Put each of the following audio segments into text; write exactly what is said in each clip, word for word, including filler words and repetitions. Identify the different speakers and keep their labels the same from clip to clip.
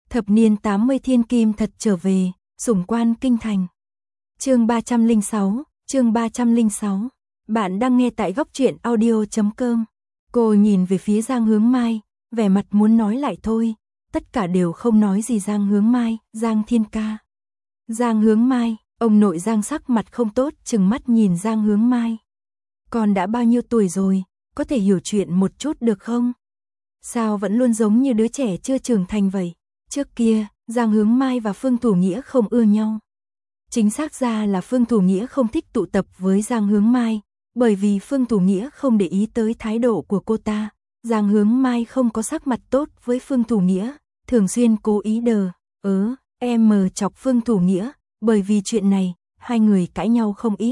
Speaker 1: Thập niên tám mươi thiên kim thật trở về, sủng quan kinh thành. Chương ba trăm lẻ sáu, chương ba trăm lẻ sáu. Bạn đang nghe tại góc truyện audio chấm com. Cô nhìn về phía Giang Hướng Mai, vẻ mặt muốn nói lại thôi, tất cả đều không nói gì. Giang Hướng Mai, Giang Thiên Ca. Giang Hướng Mai, ông nội Giang sắc mặt không tốt, trừng mắt nhìn Giang Hướng Mai. Con đã bao nhiêu tuổi rồi, có thể hiểu chuyện một chút được không? Sao vẫn luôn giống như đứa trẻ chưa trưởng thành vậy? Trước kia, Giang Hướng Mai và Phương Thủ Nghĩa không ưa nhau. Chính xác ra là Phương Thủ Nghĩa không thích tụ tập với Giang Hướng Mai, bởi vì Phương Thủ Nghĩa không để ý tới thái độ của cô ta. Giang Hướng Mai không có sắc mặt tốt với Phương Thủ Nghĩa, thường xuyên cố ý đờ, ớ, em mờ chọc Phương Thủ Nghĩa, bởi vì chuyện này, hai người cãi nhau không ít.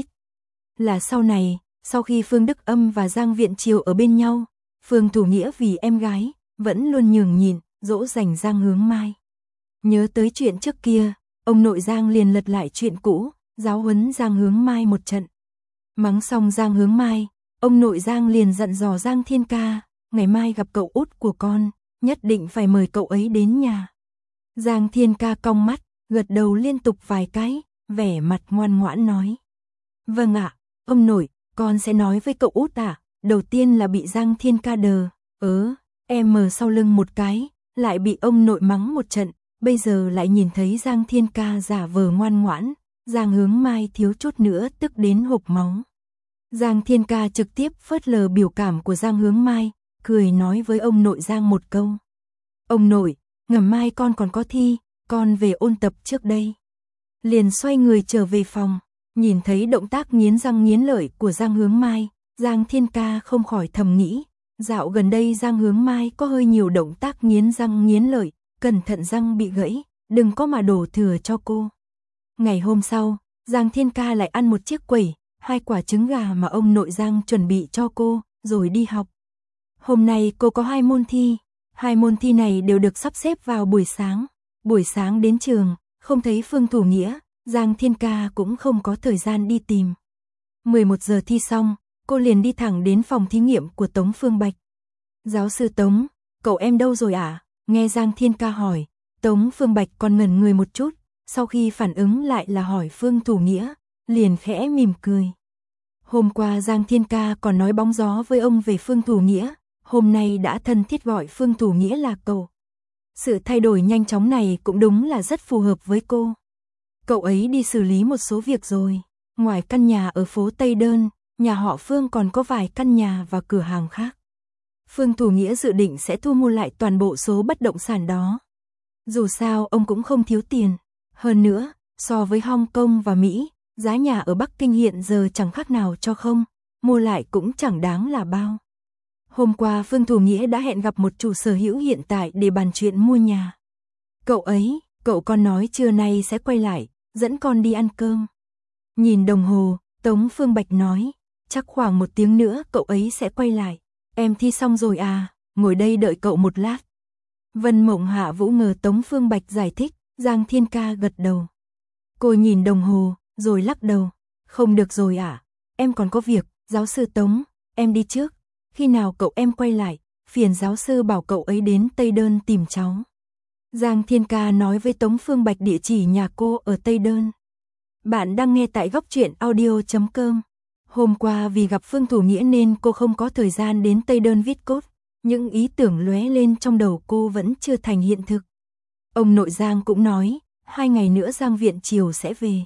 Speaker 1: Là sau này, sau khi Phương Đức Âm và Giang Viện Triều ở bên nhau, Phương Thủ Nghĩa vì em gái, vẫn luôn nhường nhịn, dỗ dành Giang Hướng Mai. Nhớ tới chuyện trước kia, ông nội Giang liền lật lại chuyện cũ, giáo huấn Giang Hướng Mai một trận. Mắng xong Giang Hướng Mai, ông nội Giang liền dặn dò Giang Thiên Ca, ngày mai gặp cậu út của con, nhất định phải mời cậu ấy đến nhà. Giang Thiên Ca cong mắt, gật đầu liên tục vài cái, vẻ mặt ngoan ngoãn nói. Vâng ạ, ông nội, con sẽ nói với cậu út ạ. Đầu tiên là bị Giang Thiên Ca đờ, ớ, em mờ sau lưng một cái, lại bị ông nội mắng một trận, bây giờ lại nhìn thấy Giang Thiên Ca giả vờ ngoan ngoãn, Giang Hướng Mai thiếu chút nữa tức đến hộc máu. Giang Thiên Ca trực tiếp phớt lờ biểu cảm của Giang Hướng Mai, cười nói với ông nội Giang một câu. Ông nội, ngày mai con còn có thi, con về ôn tập trước đây. Liền xoay người trở về phòng, nhìn thấy động tác nghiến răng nghiến lợi của Giang Hướng Mai, Giang Thiên Ca không khỏi thầm nghĩ, dạo gần đây Giang Hướng Mai có hơi nhiều động tác nghiến răng nghiến lợi, cẩn thận răng bị gãy, đừng có mà đổ thừa cho cô. Ngày hôm sau, Giang Thiên Ca lại ăn một chiếc quẩy, hai quả trứng gà mà ông nội Giang chuẩn bị cho cô, rồi đi học. Hôm nay cô có hai môn thi, hai môn thi này đều được sắp xếp vào buổi sáng. Buổi sáng đến trường, không thấy Phương Thủ Nghĩa, Giang Thiên Ca cũng không có thời gian đi tìm. mười một giờ thi xong, cô liền đi thẳng đến phòng thí nghiệm của Tống Phương Bạch. Giáo sư Tống, cậu em đâu rồi ạ? À? Nghe Giang Thiên Ca hỏi, Tống Phương Bạch còn ngẩn người một chút, sau khi phản ứng lại là hỏi Phương Thủ Nghĩa, liền khẽ mỉm cười. Hôm qua Giang Thiên Ca còn nói bóng gió với ông về Phương Thủ Nghĩa, hôm nay đã thân thiết gọi Phương Thủ Nghĩa là cậu. Sự thay đổi nhanh chóng này cũng đúng là rất phù hợp với cô. Cậu ấy đi xử lý một số việc rồi, ngoài căn nhà ở phố Tây Đơn, nhà họ Phương còn có vài căn nhà và cửa hàng khác. Phương Thủ Nghĩa dự định sẽ thu mua lại toàn bộ số bất động sản đó. Dù sao ông cũng không thiếu tiền. Hơn nữa, so với Hong Kong và Mỹ, giá nhà ở Bắc Kinh hiện giờ chẳng khác nào cho không, mua lại cũng chẳng đáng là bao. Hôm qua Phương Thủ Nghĩa đã hẹn gặp một chủ sở hữu hiện tại để bàn chuyện mua nhà. Cậu ấy, cậu con nói trưa nay sẽ quay lại, dẫn con đi ăn cơm. Nhìn đồng hồ, Tống Phương Bạch nói, chắc khoảng một tiếng nữa cậu ấy sẽ quay lại. Em thi xong rồi à, ngồi đây đợi cậu một lát. Vân Mộng Hạ Vũ ngờ Tống Phương Bạch giải thích, Giang Thiên Ca gật đầu. Cô nhìn đồng hồ, rồi lắc đầu, không được rồi à, em còn có việc, giáo sư Tống, em đi trước. Khi nào cậu em quay lại, phiền giáo sư bảo cậu ấy đến Tây Đơn tìm cháu. Giang Thiên Ca nói với Tống Phương Bạch địa chỉ nhà cô ở Tây Đơn. Bạn đang nghe tại góc truyện audio chấm com. Hôm qua vì gặp Phương Thủ Nghĩa nên cô không có thời gian đến Tây Đơn viết cốt. Những ý tưởng lóe lên trong đầu cô vẫn chưa thành hiện thực. Ông nội Giang cũng nói, hai ngày nữa Giang Viện Triều sẽ về.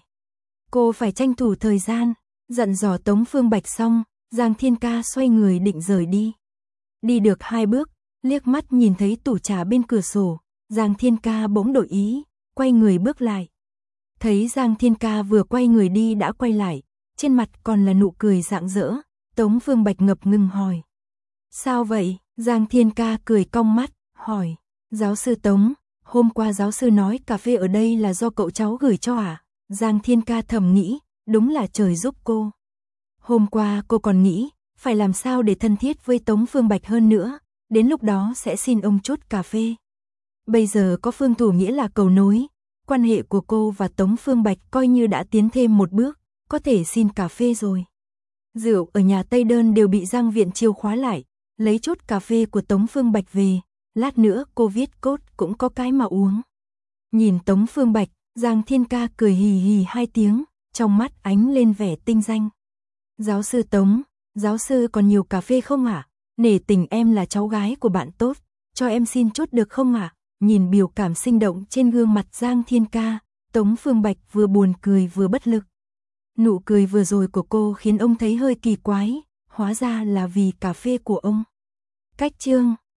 Speaker 1: Cô phải tranh thủ thời gian, dặn dò Tống Phương Bạch xong, Giang Thiên Ca xoay người định rời đi. Đi được hai bước, liếc mắt nhìn thấy tủ trà bên cửa sổ, Giang Thiên Ca bỗng đổi ý, quay người bước lại. Thấy Giang Thiên Ca vừa quay người đi đã quay lại, trên mặt còn là nụ cười rạng rỡ, Tống Phương Bạch ngập ngừng hỏi. Sao vậy? Giang Thiên Ca cười cong mắt, hỏi. Giáo sư Tống, hôm qua giáo sư nói cà phê ở đây là do cậu cháu gửi cho à? Giang Thiên Ca thầm nghĩ, đúng là trời giúp cô. Hôm qua cô còn nghĩ, phải làm sao để thân thiết với Tống Phương Bạch hơn nữa, đến lúc đó sẽ xin ông chút cà phê. Bây giờ có Phương Thủ Nghĩa là cầu nối, quan hệ của cô và Tống Phương Bạch coi như đã tiến thêm một bước, có thể xin cà phê rồi. Rượu ở nhà Tây Đơn đều bị Giang Viện Triều khóa lại, lấy chút cà phê của Tống Phương Bạch về, lát nữa cô viết cốt cũng có cái mà uống. Nhìn Tống Phương Bạch, Giang Thiên Ca cười hì hì hai tiếng, trong mắt ánh lên vẻ tinh danh. Giáo sư Tống, giáo sư còn nhiều cà phê không ạ? À? Nể tình em là cháu gái của bạn tốt, cho em xin chút được không ạ? À? Nhìn biểu cảm sinh động trên gương mặt Giang Thiên Ca, Tống Phương Bạch vừa buồn cười vừa bất lực. Nụ cười vừa rồi của cô khiến ông thấy hơi kỳ quái, hóa ra là vì cà phê của ông. Cách chương